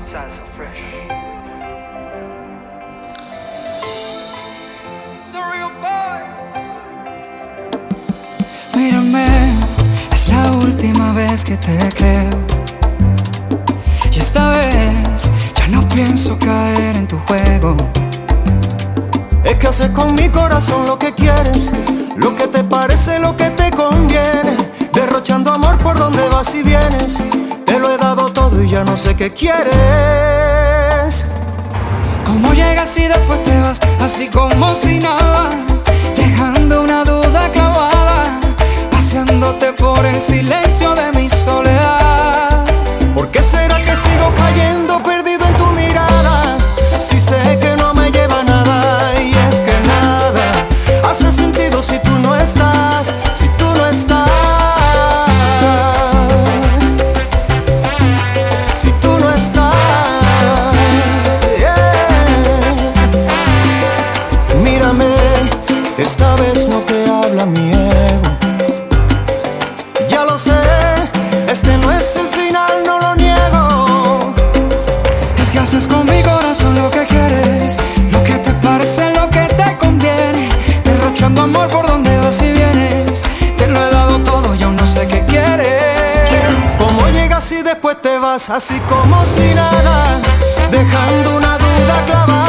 Salsa fresh. The real boy. Mírame, es la última vez que te creo. Y esta vez ya no pienso caer en tu juego. Es que haces con mi corazón lo que quieres, lo que te parece, lo que te conviene. Derrochando amor por donde vas y vienes. Te lo he dado todo y ya no sé qué quieres. ¿Cómo llegas y después te vas así como si nada? Dejando una duda clavada, paseándote por el silencio de mi soledad. ¿Por qué será que sigo cayendo perdido en tu mirada? Si sé que no me lleva a nada. Y es que nada hace sentido si tú no estás, si tú no estás. Si tú no estás, yeah. Mírame, esta vez no te habla mi ego. Ya lo sé, este no es el final, no lo niego. Es que haces con mi corazón lo que quieres, lo que te parece, lo que te conviene. Derrochando amor por donde vas y vienes. Te lo he dado todo y aún no sé qué quieres. ¿Cómo llegas y después te vas así como si nada? Dejando una duda clavada.